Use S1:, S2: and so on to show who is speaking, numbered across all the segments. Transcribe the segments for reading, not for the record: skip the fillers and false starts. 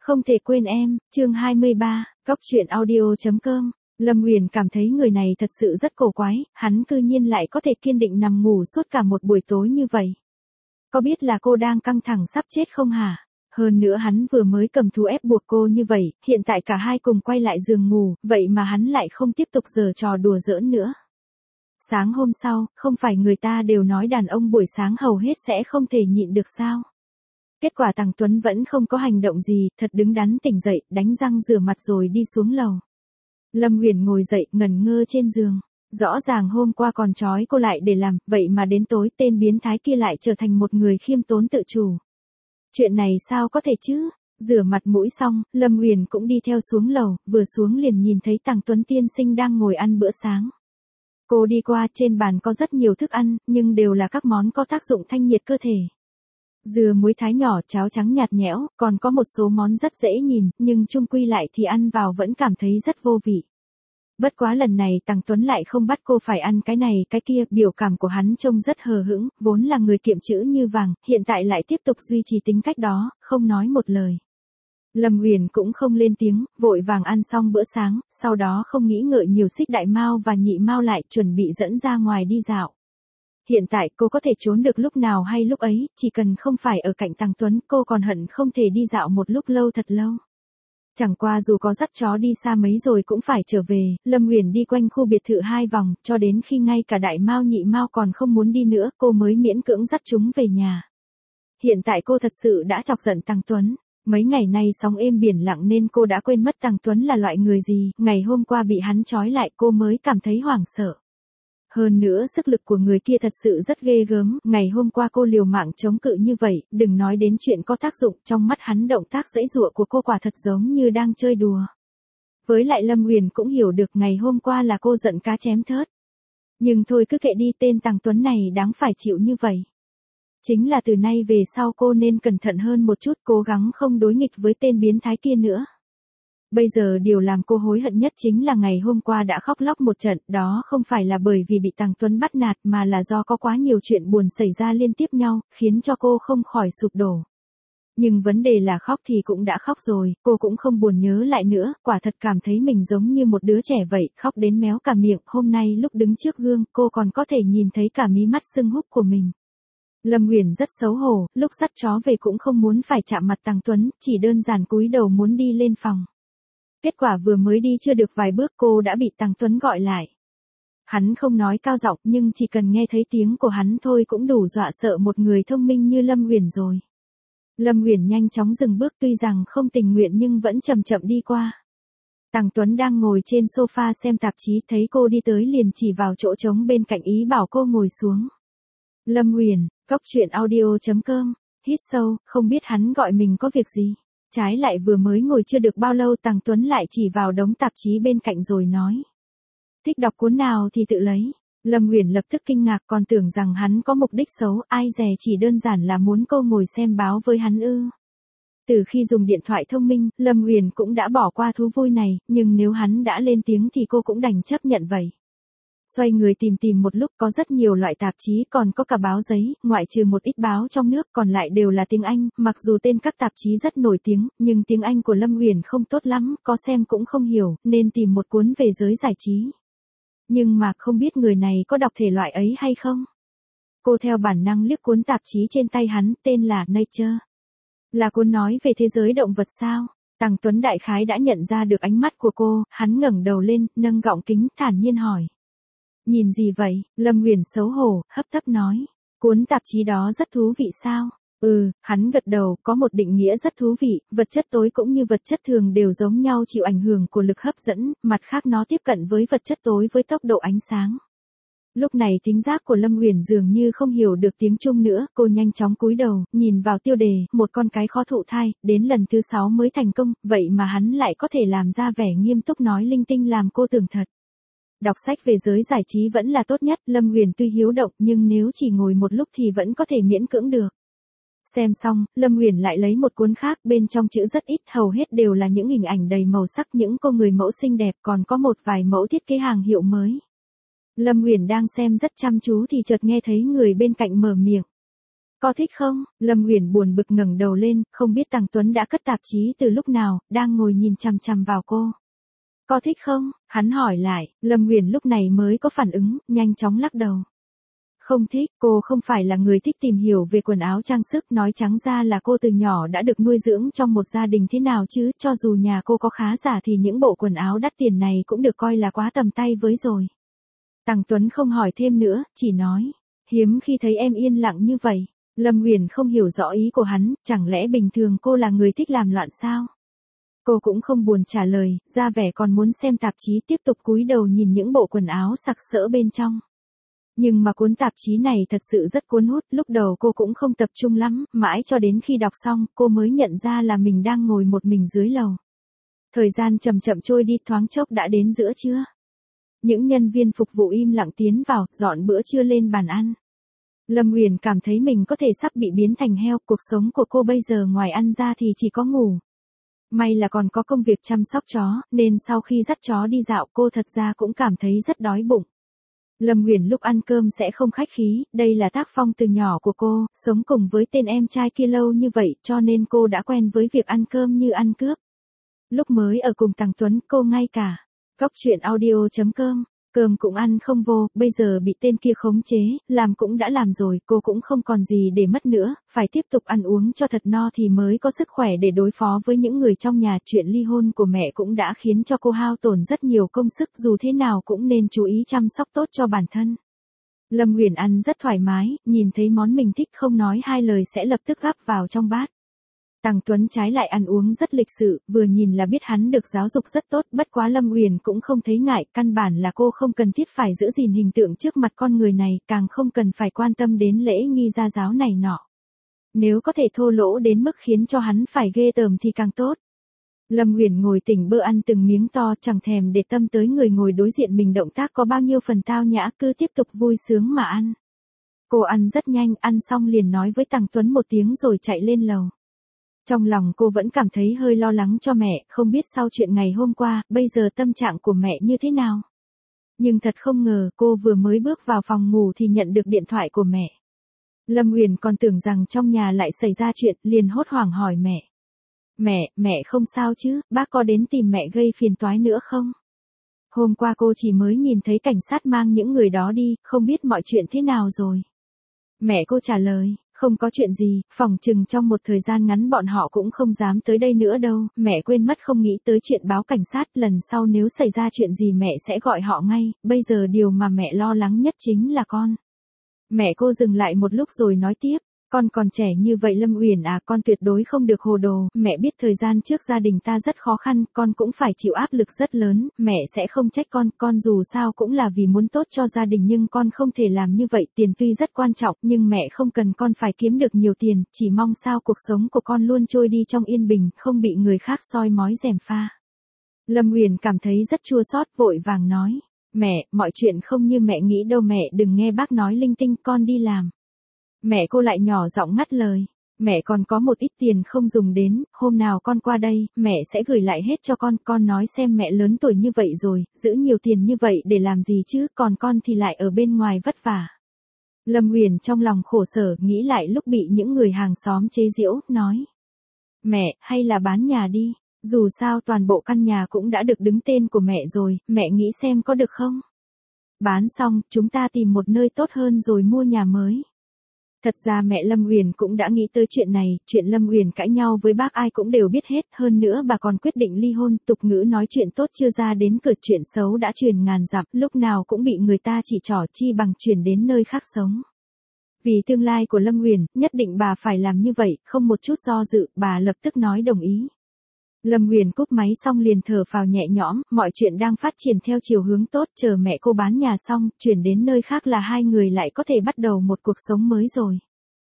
S1: Không thể quên em, chương 23, Cóc truyện audio.com. Lâm Huyền cảm thấy người này thật sự rất cổ quái, hắn cư nhiên lại có thể kiên định nằm ngủ suốt cả một buổi tối như vậy. Có biết là cô đang căng thẳng sắp chết không hả? Hơn nữa hắn vừa mới cầm thú ép buộc cô như vậy, hiện tại cả hai cùng quay lại giường ngủ, vậy mà hắn lại không tiếp tục giở trò đùa giỡn nữa. Sáng hôm sau, không phải người ta đều nói đàn ông buổi sáng hầu hết sẽ không thể nhịn được sao? Kết quả Tằng Tuấn vẫn không có hành động gì, thật đứng đắn tỉnh dậy, đánh răng rửa mặt rồi đi xuống lầu. Lâm Huyền ngồi dậy, ngẩn ngơ trên giường. Rõ ràng hôm qua còn trói cô lại để làm, vậy mà đến tối tên biến thái kia lại trở thành một người khiêm tốn tự chủ. Chuyện này sao có thể chứ? Rửa mặt mũi xong, Lâm Huyền cũng đi theo xuống lầu, vừa xuống liền nhìn thấy Tằng Tuấn tiên sinh đang ngồi ăn bữa sáng. Cô đi qua, trên bàn có rất nhiều thức ăn, nhưng đều là các món có tác dụng thanh nhiệt cơ thể. Dưa muối thái nhỏ, cháo trắng nhạt nhẽo, còn có một số món rất dễ nhìn, nhưng chung quy lại thì ăn vào vẫn cảm thấy rất vô vị. Bất quá lần này Tằng Tuấn lại không bắt cô phải ăn cái này cái kia, biểu cảm của hắn trông rất hờ hững, vốn là người kiệm chữ như vàng, hiện tại lại tiếp tục duy trì tính cách đó, không nói một lời. Lâm Huyền cũng không lên tiếng, vội vàng ăn xong bữa sáng, sau đó không nghĩ ngợi nhiều xích Đại Mao và Nhị Mao lại, chuẩn bị dẫn ra ngoài đi dạo. Hiện tại cô có thể trốn được lúc nào hay lúc ấy, chỉ cần không phải ở cạnh Tằng Tuấn, cô còn hận không thể đi dạo một lúc lâu thật lâu. Chẳng qua dù có dắt chó đi xa mấy rồi cũng phải trở về, Lâm Huyền đi quanh khu biệt thự 2 vòng, cho đến khi ngay cả Đại Mao Nhị Mao còn không muốn đi nữa, cô mới miễn cưỡng dắt chúng về nhà. Hiện tại cô thật sự đã chọc giận Tằng Tuấn. Mấy ngày nay sóng êm biển lặng nên cô đã quên mất Tằng Tuấn là loại người gì, ngày hôm qua bị hắn trói lại cô mới cảm thấy hoảng sợ. Hơn nữa sức lực của người kia thật sự rất ghê gớm, ngày hôm qua cô liều mạng chống cự như vậy, đừng nói đến chuyện có tác dụng, trong mắt hắn động tác giãy giụa của cô quả thật giống như đang chơi đùa. Với lại Lâm Huyền cũng hiểu được ngày hôm qua là cô giận cá chém thớt. Nhưng thôi cứ kệ đi, tên Tằng Tuấn này đáng phải chịu như vậy. Chính là từ nay về sau cô nên cẩn thận hơn một chút, cố gắng không đối nghịch với tên biến thái kia nữa. Bây giờ điều làm cô hối hận nhất chính là ngày hôm qua đã khóc lóc một trận, đó không phải là bởi vì bị Tằng Tuấn bắt nạt mà là do có quá nhiều chuyện buồn xảy ra liên tiếp nhau, khiến cho cô không khỏi sụp đổ. Nhưng vấn đề là khóc thì cũng đã khóc rồi, cô cũng không buồn nhớ lại nữa, quả thật cảm thấy mình giống như một đứa trẻ vậy, khóc đến méo cả miệng. Hôm nay lúc đứng trước gương, cô còn có thể nhìn thấy cả mí mắt sưng húp của mình. Lâm Huyền rất xấu hổ, lúc dắt chó về cũng không muốn phải chạm mặt Tằng Tuấn, chỉ đơn giản cúi đầu muốn đi lên phòng. Kết quả vừa mới đi chưa được vài bước cô đã bị Tằng Tuấn gọi lại. Hắn không nói cao giọng nhưng chỉ cần nghe thấy tiếng của hắn thôi cũng đủ dọa sợ một người thông minh như Lâm Huyền rồi. Lâm Huyền nhanh chóng dừng bước, tuy rằng không tình nguyện nhưng vẫn chậm chậm đi qua. Tằng Tuấn đang ngồi trên sofa xem tạp chí, thấy cô đi tới liền chỉ vào chỗ trống bên cạnh ý bảo cô ngồi xuống. Lâm Huyền, Cóc truyện audio.com, hít sâu, không biết hắn gọi mình có việc gì. Trái lại vừa mới ngồi chưa được bao lâu Tằng Tuấn lại chỉ vào đống tạp chí bên cạnh rồi nói. Thích đọc cuốn nào thì tự lấy. Lâm Huyền lập tức kinh ngạc, còn tưởng rằng hắn có mục đích xấu, ai dè chỉ đơn giản là muốn cô ngồi xem báo với hắn ư. Từ khi dùng điện thoại thông minh, Lâm Huyền cũng đã bỏ qua thú vui này, nhưng nếu hắn đã lên tiếng thì cô cũng đành chấp nhận vậy. Xoay người tìm một lúc, có rất nhiều loại tạp chí, còn có cả báo giấy, ngoại trừ một ít báo trong nước còn lại đều là tiếng Anh, mặc dù tên các tạp chí rất nổi tiếng, nhưng tiếng Anh của Lâm Huyền không tốt lắm, có xem cũng không hiểu, nên tìm một cuốn về giới giải trí. Nhưng mà không biết người này có đọc thể loại ấy hay không? Cô theo bản năng liếc cuốn tạp chí trên tay hắn, tên là Nature. Là cuốn nói về thế giới động vật sao? Tằng Tuấn đại khái đã nhận ra được ánh mắt của cô, hắn ngẩng đầu lên, nâng gọng kính, thản nhiên hỏi. Nhìn gì vậy? Lâm Huyền xấu hổ, hấp tấp nói. Cuốn tạp chí đó rất thú vị sao? Hắn gật đầu, có một định nghĩa rất thú vị, vật chất tối cũng như vật chất thường đều giống nhau chịu ảnh hưởng của lực hấp dẫn, mặt khác nó tiếp cận với vật chất tối với tốc độ ánh sáng. Lúc này thính giác của Lâm Huyền dường như không hiểu được tiếng Trung nữa, cô nhanh chóng cúi đầu, nhìn vào tiêu đề, một con cái khó thụ thai, đến lần thứ 6 mới thành công, vậy mà hắn lại có thể làm ra vẻ nghiêm túc nói linh tinh làm cô tưởng thật. Đọc sách về giới giải trí vẫn là tốt nhất, Lâm Huyền tuy hiếu động nhưng nếu chỉ ngồi một lúc thì vẫn có thể miễn cưỡng được. Xem xong, Lâm Huyền lại lấy một cuốn khác, bên trong chữ rất ít, hầu hết đều là những hình ảnh đầy màu sắc, những cô người mẫu xinh đẹp, còn có một vài mẫu thiết kế hàng hiệu mới. Lâm Huyền đang xem rất chăm chú thì chợt nghe thấy người bên cạnh mở miệng. Có thích không? Lâm Uyển buồn bực ngẩng đầu lên, không biết Tằng Tuấn đã cất tạp chí từ lúc nào, đang ngồi nhìn chằm chằm vào cô. Có thích không? Hắn hỏi lại, Lâm Uyển lúc này mới có phản ứng, nhanh chóng lắc đầu. Không thích, cô không phải là người thích tìm hiểu về quần áo trang sức, nói trắng ra là cô từ nhỏ đã được nuôi dưỡng trong một gia đình thế nào chứ, cho dù nhà cô có khá giả thì những bộ quần áo đắt tiền này cũng được coi là quá tầm tay với rồi. Tằng Tuấn không hỏi thêm nữa, chỉ nói, hiếm khi thấy em yên lặng như vậy. Lâm Uyển không hiểu rõ ý của hắn, chẳng lẽ bình thường cô là người thích làm loạn sao? Cô cũng không buồn trả lời, ra vẻ còn muốn xem tạp chí, tiếp tục cúi đầu nhìn những bộ quần áo sặc sỡ bên trong. Nhưng mà cuốn tạp chí này thật sự rất cuốn hút, lúc đầu cô cũng không tập trung lắm, mãi cho đến khi đọc xong, cô mới nhận ra là mình đang ngồi một mình dưới lầu. Thời gian chậm chậm trôi đi, thoáng chốc đã đến giữa trưa. Những nhân viên phục vụ im lặng tiến vào, dọn bữa trưa lên bàn ăn. Lâm Uyển cảm thấy mình có thể sắp bị biến thành heo, cuộc sống của cô bây giờ ngoài ăn ra thì chỉ có ngủ. May là còn có công việc chăm sóc chó, nên sau khi dắt chó đi dạo cô thật ra cũng cảm thấy rất đói bụng. Lâm Uyển lúc ăn cơm sẽ không khách khí, đây là tác phong từ nhỏ của cô, sống cùng với tên em trai kia lâu như vậy cho nên cô đã quen với việc ăn cơm như ăn cướp. Lúc mới ở cùng Tằng Tuấn cô ngay cả Cóc truyện audio.com, cơm cũng ăn không vô, bây giờ bị tên kia khống chế, làm cũng đã làm rồi, cô cũng không còn gì để mất nữa, phải tiếp tục ăn uống cho thật no thì mới có sức khỏe để đối phó với những người trong nhà. Chuyện ly hôn của mẹ cũng đã khiến cho cô hao tổn rất nhiều công sức, dù thế nào cũng nên chú ý chăm sóc tốt cho bản thân. Lâm Uyển ăn rất thoải mái, nhìn thấy món mình thích không nói hai lời sẽ lập tức gắp vào trong bát. Tằng Tuấn trái lại ăn uống rất lịch sự, vừa nhìn là biết hắn được giáo dục rất tốt, bất quá Lâm Uyển cũng không thấy ngại, căn bản là cô không cần thiết phải giữ gìn hình tượng trước mặt con người này, càng không cần phải quan tâm đến lễ nghi gia giáo này nọ. Nếu có thể thô lỗ đến mức khiến cho hắn phải ghê tởm thì càng tốt. Lâm Uyển ngồi tỉnh bơ ăn từng miếng to, chẳng thèm để tâm tới người ngồi đối diện mình động tác có bao nhiêu phần tao nhã, cứ tiếp tục vui sướng mà ăn. Cô ăn rất nhanh, ăn xong liền nói với Tằng Tuấn một tiếng rồi chạy lên lầu. Trong lòng cô vẫn cảm thấy hơi lo lắng cho mẹ, không biết sau chuyện ngày hôm qua, bây giờ tâm trạng của mẹ như thế nào. Nhưng thật không ngờ, cô vừa mới bước vào phòng ngủ thì nhận được điện thoại của mẹ. Lâm Uyển còn tưởng rằng trong nhà lại xảy ra chuyện, liền hốt hoảng hỏi mẹ. Mẹ không sao chứ, bác có đến tìm mẹ gây phiền toái nữa không? Hôm qua cô chỉ mới nhìn thấy cảnh sát mang những người đó đi, không biết mọi chuyện thế nào rồi. Mẹ cô trả lời, không có chuyện gì, phỏng chừng trong một thời gian ngắn bọn họ cũng không dám tới đây nữa đâu, mẹ quên mất không nghĩ tới chuyện báo cảnh sát, lần sau nếu xảy ra chuyện gì mẹ sẽ gọi họ ngay, bây giờ điều mà mẹ lo lắng nhất chính là con. Mẹ cô dừng lại một lúc rồi nói tiếp, con còn trẻ như vậy Lâm Uyển à, con tuyệt đối không được hồ đồ, mẹ biết thời gian trước gia đình ta rất khó khăn, con cũng phải chịu áp lực rất lớn, mẹ sẽ không trách con dù sao cũng là vì muốn tốt cho gia đình nhưng con không thể làm như vậy, tiền tuy rất quan trọng nhưng mẹ không cần con phải kiếm được nhiều tiền, chỉ mong sao cuộc sống của con luôn trôi đi trong yên bình, không bị người khác soi mói gièm pha. Lâm Uyển cảm thấy rất chua xót, vội vàng nói, mẹ, mọi chuyện không như mẹ nghĩ đâu, mẹ đừng nghe bác nói linh tinh, con đi làm. Mẹ cô lại nhỏ giọng ngắt lời, mẹ còn có một ít tiền không dùng đến, hôm nào con qua đây, mẹ sẽ gửi lại hết cho con nói xem mẹ lớn tuổi như vậy rồi, giữ nhiều tiền như vậy để làm gì chứ, còn con thì lại ở bên ngoài vất vả. Lâm Uyển trong lòng khổ sở, nghĩ lại lúc bị những người hàng xóm chế giễu, nói, mẹ, hay là bán nhà đi, dù sao toàn bộ căn nhà cũng đã được đứng tên của mẹ rồi, mẹ nghĩ xem có được không? Bán xong, chúng ta tìm một nơi tốt hơn rồi mua nhà mới. Thật ra mẹ Lâm Uyển cũng đã nghĩ tới chuyện này, chuyện Lâm Uyển cãi nhau với bác ai cũng đều biết hết, hơn nữa bà còn quyết định ly hôn, tục ngữ nói chuyện tốt chưa ra đến cửa, chuyện xấu đã truyền ngàn dặm, lúc nào cũng bị người ta chỉ trỏ, chi bằng chuyển đến nơi khác sống. Vì tương lai của Lâm Uyển, nhất định bà phải làm như vậy, không một chút do dự, bà lập tức nói đồng ý. Lâm Uyển cúp máy xong liền thở phào nhẹ nhõm, mọi chuyện đang phát triển theo chiều hướng tốt, chờ mẹ cô bán nhà xong, chuyển đến nơi khác là hai người lại có thể bắt đầu một cuộc sống mới rồi.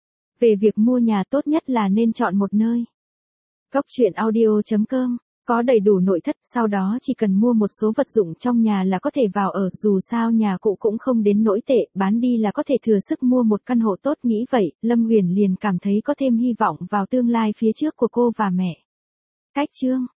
S1: Về việc mua nhà tốt nhất là nên chọn một nơi. Cóc truyện audio.com, có đầy đủ nội thất, sau đó chỉ cần mua một số vật dụng trong nhà là có thể vào ở, dù sao nhà cũ cũng không đến nỗi tệ, bán đi là có thể thừa sức mua một căn hộ tốt, nghĩ vậy, Lâm Uyển liền cảm thấy có thêm hy vọng vào tương lai phía trước của cô và mẹ. Cách chương